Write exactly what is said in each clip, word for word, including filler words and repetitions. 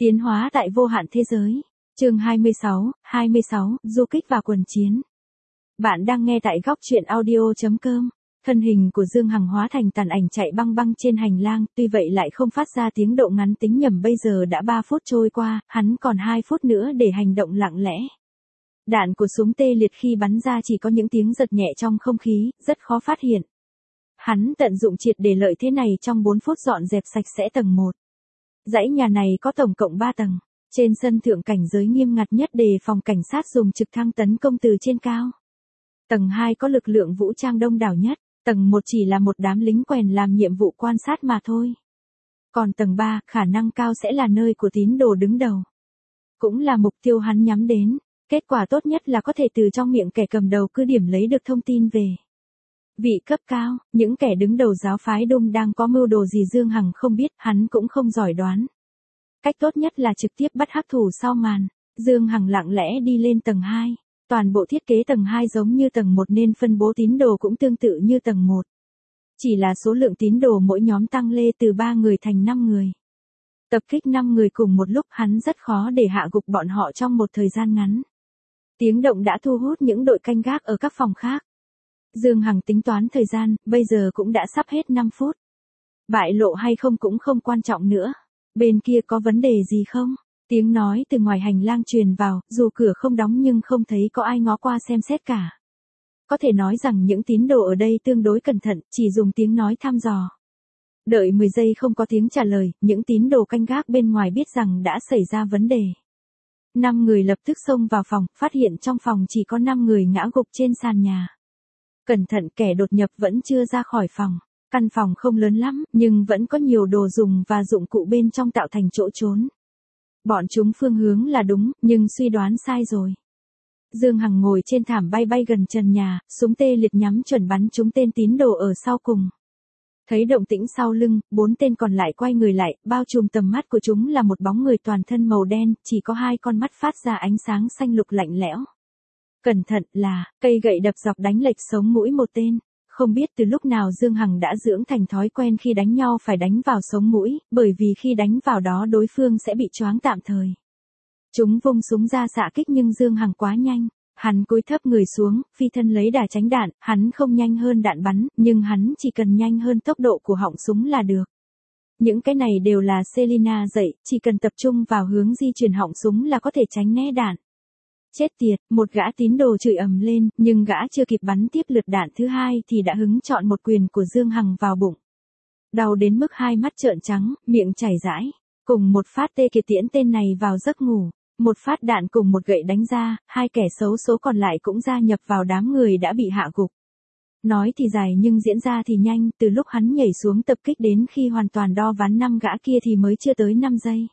Tiến hóa tại vô hạn thế giới. Chương hai mươi sáu, hai mươi sáu, du kích và quần chiến. Bạn đang nghe tại góc truyện audio chấm com. Thân hình của Dương Hằng hóa thành tàn ảnh chạy băng băng trên hành lang, tuy vậy lại không phát ra tiếng động ngắn tính nhầm. Bây giờ đã ba phút trôi qua, hắn còn hai phút nữa để hành động lặng lẽ. Đạn của súng tê liệt khi bắn ra chỉ có những tiếng giật nhẹ trong không khí, rất khó phát hiện. Hắn tận dụng triệt để lợi thế này trong bốn phút dọn dẹp sạch sẽ tầng một. Dãy nhà này có tổng cộng ba tầng. Trên sân thượng cảnh giới nghiêm ngặt nhất đề phòng cảnh sát dùng trực thăng tấn công từ trên cao. Tầng hai có lực lượng vũ trang đông đảo nhất. Tầng một chỉ là một đám lính quèn làm nhiệm vụ quan sát mà thôi. Còn tầng ba, khả năng cao sẽ là nơi của tín đồ đứng đầu. Cũng là mục tiêu hắn nhắm đến. Kết quả tốt nhất là có thể từ trong miệng kẻ cầm đầu cứ điểm lấy được thông tin về vị cấp cao, những kẻ đứng đầu giáo phái Đung đang có mưu đồ gì Dương Hằng không biết, hắn cũng không giỏi đoán. Cách tốt nhất là trực tiếp bắt hắc thủ sau màn. Dương Hằng lặng lẽ đi lên tầng hai. Toàn bộ thiết kế tầng hai giống như tầng một nên phân bố tín đồ cũng tương tự như tầng một. Chỉ là số lượng tín đồ mỗi nhóm tăng lên từ ba người thành năm người. Tập kích năm người cùng một lúc hắn rất khó để hạ gục bọn họ trong một thời gian ngắn. Tiếng động đã thu hút những đội canh gác ở các phòng khác. Dương Hằng tính toán thời gian, bây giờ cũng đã sắp hết năm phút. Bại lộ hay không cũng không quan trọng nữa. Bên kia có vấn đề gì không? Tiếng nói từ ngoài hành lang truyền vào, dù cửa không đóng nhưng không thấy có ai ngó qua xem xét cả. Có thể nói rằng những tín đồ ở đây tương đối cẩn thận, chỉ dùng tiếng nói thăm dò. Đợi mười giây không có tiếng trả lời, những tín đồ canh gác bên ngoài biết rằng đã xảy ra vấn đề. Năm người lập tức xông vào phòng, phát hiện trong phòng chỉ có năm người ngã gục trên sàn nhà. Cẩn thận, kẻ đột nhập vẫn chưa ra khỏi phòng. Căn phòng không lớn lắm, nhưng vẫn có nhiều đồ dùng và dụng cụ bên trong tạo thành chỗ trốn. Bọn chúng phương hướng là đúng, nhưng suy đoán sai rồi. Dương Hằng ngồi trên thảm bay bay gần trần nhà, súng tê liệt nhắm chuẩn bắn trúng tên tín đồ ở sau cùng. Thấy động tĩnh sau lưng, bốn tên còn lại quay người lại, bao trùm tầm mắt của chúng là một bóng người toàn thân màu đen, chỉ có hai con mắt phát ra ánh sáng xanh lục lạnh lẽo. Cẩn thận, là cây gậy đập dọc đánh lệch sống mũi một tên. Không biết từ lúc nào Dương Hằng đã dưỡng thành thói quen khi đánh nhau phải đánh vào sống mũi, bởi vì khi đánh vào đó đối phương sẽ bị choáng tạm thời. Chúng vung súng ra xạ kích nhưng Dương Hằng quá nhanh. Hắn cúi thấp người xuống, phi thân lấy đà tránh đạn, hắn không nhanh hơn đạn bắn, nhưng hắn chỉ cần nhanh hơn tốc độ của họng súng là được. Những cái này đều là Selina dạy, chỉ cần tập trung vào hướng di chuyển họng súng là có thể tránh né đạn. Chết tiệt, một gã tín đồ chửi ầm lên, nhưng gã chưa kịp bắn tiếp lượt đạn thứ hai thì đã hứng chọn một quyền của Dương Hằng vào bụng. Đau đến mức hai mắt trợn trắng, miệng chảy rãi. Cùng một phát tê kiệt tiễn tên này vào giấc ngủ. Một phát đạn cùng một gậy đánh ra, hai kẻ xấu số còn lại cũng gia nhập vào đám người đã bị hạ gục. Nói thì dài nhưng diễn ra thì nhanh, từ lúc hắn nhảy xuống tập kích đến khi hoàn toàn đo ván năm gã kia thì mới chưa tới năm giây.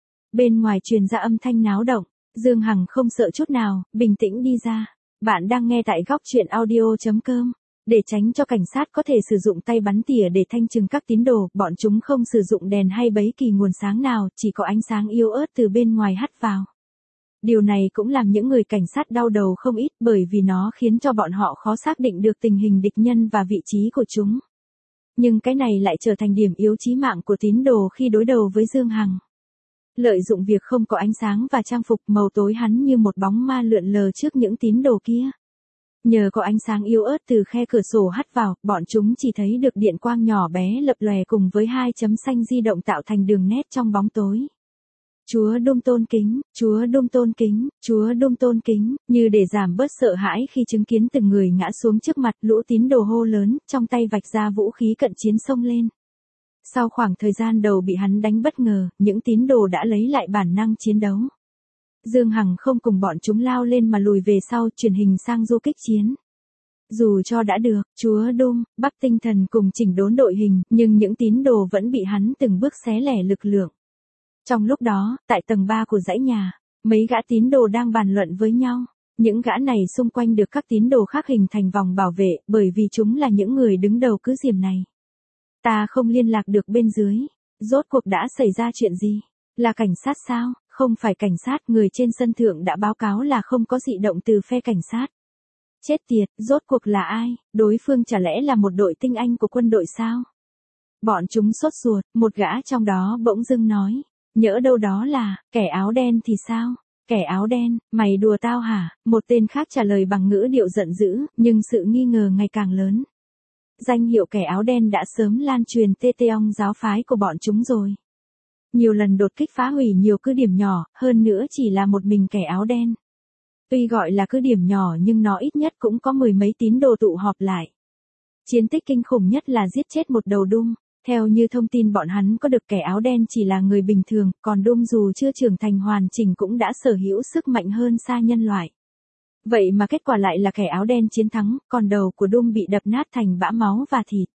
Bên ngoài truyền ra âm thanh náo động. Dương Hằng không sợ chút nào, bình tĩnh đi ra. Bạn đang nghe tại góc truyện audio chấm com. Để tránh cho cảnh sát có thể sử dụng tay bắn tỉa để thanh trừng các tín đồ, bọn chúng không sử dụng đèn hay bấy kỳ nguồn sáng nào, chỉ có ánh sáng yếu ớt từ bên ngoài hắt vào. Điều này cũng làm những người cảnh sát đau đầu không ít bởi vì nó khiến cho bọn họ khó xác định được tình hình địch nhân và vị trí của chúng. Nhưng cái này lại trở thành điểm yếu chí mạng của tín đồ khi đối đầu với Dương Hằng. Lợi dụng việc không có ánh sáng và trang phục màu tối hắn như một bóng ma lượn lờ trước những tín đồ kia. Nhờ có ánh sáng yếu ớt từ khe cửa sổ hắt vào, bọn chúng chỉ thấy được điện quang nhỏ bé lập lòe cùng với hai chấm xanh di động tạo thành đường nét trong bóng tối. Chúa Đung tôn kính, Chúa Đung tôn kính, Chúa Đung tôn kính, như để giảm bớt sợ hãi khi chứng kiến từng người ngã xuống trước mặt, lũ tín đồ hô lớn, trong tay vạch ra vũ khí cận chiến xông lên. Sau khoảng thời gian đầu bị hắn đánh bất ngờ, những tín đồ đã lấy lại bản năng chiến đấu. Dương Hằng không cùng bọn chúng lao lên mà lùi về sau, chuyển hình sang du kích chiến. Dù cho đã được, Chúa Đung, Bắc tinh thần cùng chỉnh đốn đội hình, nhưng những tín đồ vẫn bị hắn từng bước xé lẻ lực lượng. Trong lúc đó, tại tầng ba của dãy nhà, mấy gã tín đồ đang bàn luận với nhau. Những gã này xung quanh được các tín đồ khác hình thành vòng bảo vệ, bởi vì chúng là những người đứng đầu cứ điểm này. Ta không liên lạc được bên dưới. Rốt cuộc đã xảy ra chuyện gì? Là cảnh sát sao? Không phải cảnh sát, người trên sân thượng đã báo cáo là không có dị động từ phe cảnh sát. Chết tiệt, rốt cuộc là ai? Đối phương chả lẽ là một đội tinh anh của quân đội sao? Bọn chúng sốt ruột, một gã trong đó bỗng dưng nói. Nhỡ đâu đó là, kẻ áo đen thì sao? Kẻ áo đen, mày đùa tao hả? Một tên khác trả lời bằng ngữ điệu giận dữ, nhưng sự nghi ngờ ngày càng lớn. Danh hiệu kẻ áo đen đã sớm lan truyền tê tê ong giáo phái của bọn chúng rồi. Nhiều lần đột kích phá hủy nhiều cứ điểm nhỏ, hơn nữa chỉ là một mình kẻ áo đen. Tuy gọi là cứ điểm nhỏ nhưng nó ít nhất cũng có mười mấy tín đồ tụ họp lại. Chiến tích kinh khủng nhất là giết chết một đầu Doom. Theo như thông tin bọn hắn có được, kẻ áo đen chỉ là người bình thường, còn Doom dù chưa trưởng thành hoàn chỉnh cũng đã sở hữu sức mạnh hơn xa nhân loại. Vậy mà kết quả lại là kẻ áo đen chiến thắng, còn đầu của Doom bị đập nát thành bã máu và thịt.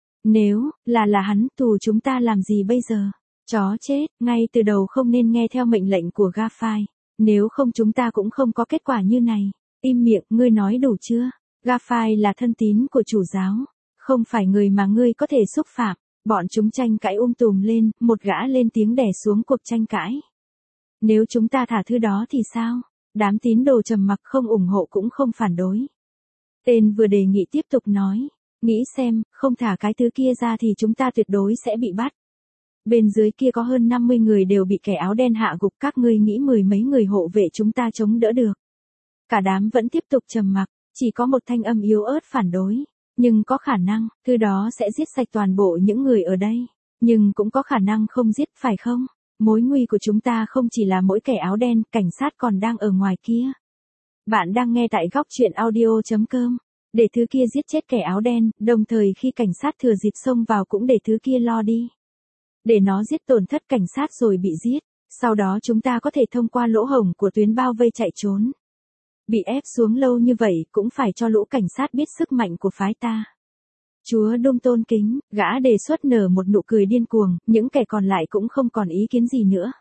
Nếu là là hắn, tù chúng ta làm gì bây giờ? Chó chết, ngay từ đầu không nên nghe theo mệnh lệnh của Garfield. Nếu không chúng ta cũng không có kết quả như này. Im miệng, ngươi nói đủ chưa? Garfield là thân tín của chủ giáo, không phải người mà ngươi có thể xúc phạm. Bọn chúng tranh cãi um tùm lên, một gã lên tiếng đè xuống cuộc tranh cãi. Nếu chúng ta thả thứ đó thì sao? Đám tín đồ trầm mặc, không ủng hộ cũng không phản đối. Tên vừa đề nghị tiếp tục nói, nghĩ xem, không thả cái thứ kia ra thì chúng ta tuyệt đối sẽ bị bắt. Bên dưới kia có hơn năm mươi người đều bị kẻ áo đen hạ gục, các ngươi nghĩ mười mấy người hộ vệ chúng ta chống đỡ được. Cả đám vẫn tiếp tục trầm mặc, chỉ có một thanh âm yếu ớt phản đối. Nhưng có khả năng, thứ đó sẽ giết sạch toàn bộ những người ở đây. Nhưng cũng có khả năng không giết, phải không? Mối nguy của chúng ta không chỉ là mỗi kẻ áo đen, cảnh sát còn đang ở ngoài kia. Bạn đang nghe tại góc truyện audio chấm com. Để thứ kia giết chết kẻ áo đen, đồng thời khi cảnh sát thừa dịp xông vào cũng để thứ kia lo đi. Để nó giết tổn thất cảnh sát rồi bị giết. Sau đó chúng ta có thể thông qua lỗ hổng của tuyến bao vây chạy trốn. Bị ép xuống lâu như vậy cũng phải cho lũ cảnh sát biết sức mạnh của phái ta. Chúa Doom tôn kính, gã đề xuất nở một nụ cười điên cuồng, những kẻ còn lại cũng không còn ý kiến gì nữa.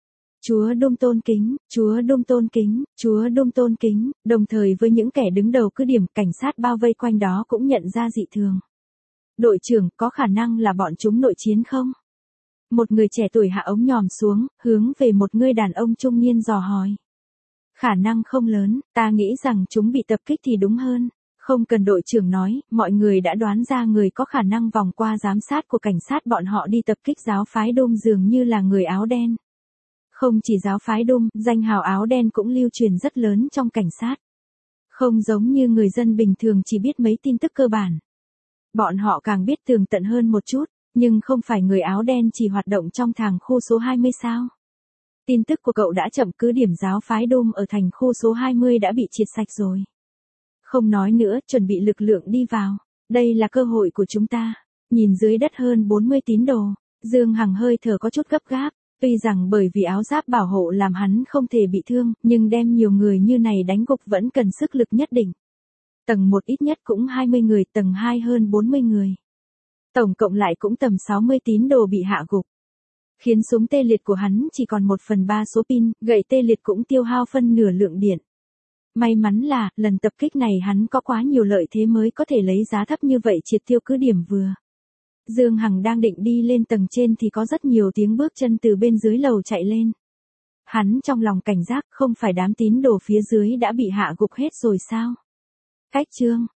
Chúa Doom tôn kính, Chúa Doom tôn kính, Chúa Doom tôn kính, đồng thời với những kẻ đứng đầu cứ điểm, cảnh sát bao vây quanh đó cũng nhận ra dị thường. Đội trưởng, có khả năng là bọn chúng nội chiến không? Một người trẻ tuổi hạ ống nhòm xuống, hướng về một người đàn ông trung niên dò hỏi. Khả năng không lớn, ta nghĩ rằng chúng bị tập kích thì đúng hơn. Không cần đội trưởng nói, mọi người đã đoán ra người có khả năng vòng qua giám sát của cảnh sát bọn họ đi tập kích giáo phái Doom dường như là người áo đen. Không chỉ giáo phái Doom, danh hào áo đen cũng lưu truyền rất lớn trong cảnh sát. Không giống như người dân bình thường chỉ biết mấy tin tức cơ bản. Bọn họ càng biết tường tận hơn một chút, nhưng không phải người áo đen chỉ hoạt động trong thàng khu số hai mươi sao. Tin tức của cậu đã chậm, cứ điểm giáo phái Doom ở thành khu số hai mươi đã bị triệt sạch rồi. Không nói nữa, chuẩn bị lực lượng đi vào. Đây là cơ hội của chúng ta. Nhìn dưới đất hơn bốn mươi tín đồ, Dương Hằng hơi thở có chút gấp gáp. Tuy rằng bởi vì áo giáp bảo hộ làm hắn không thể bị thương, nhưng đem nhiều người như này đánh gục vẫn cần sức lực nhất định. Tầng một ít nhất cũng hai mươi người, tầng hai hơn bốn mươi người. Tổng cộng lại cũng tầm sáu mươi tín đồ bị hạ gục. Khiến súng tê liệt của hắn chỉ còn một phần ba số pin, gậy tê liệt cũng tiêu hao phân nửa lượng điện. May mắn là, lần tập kích này hắn có quá nhiều lợi thế mới có thể lấy giá thấp như vậy triệt tiêu cứ điểm vừa. Dương Hằng đang định đi lên tầng trên thì có rất nhiều tiếng bước chân từ bên dưới lầu chạy lên. Hắn trong lòng cảnh giác, không phải đám tín đồ phía dưới đã bị hạ gục hết rồi sao? Cách chương,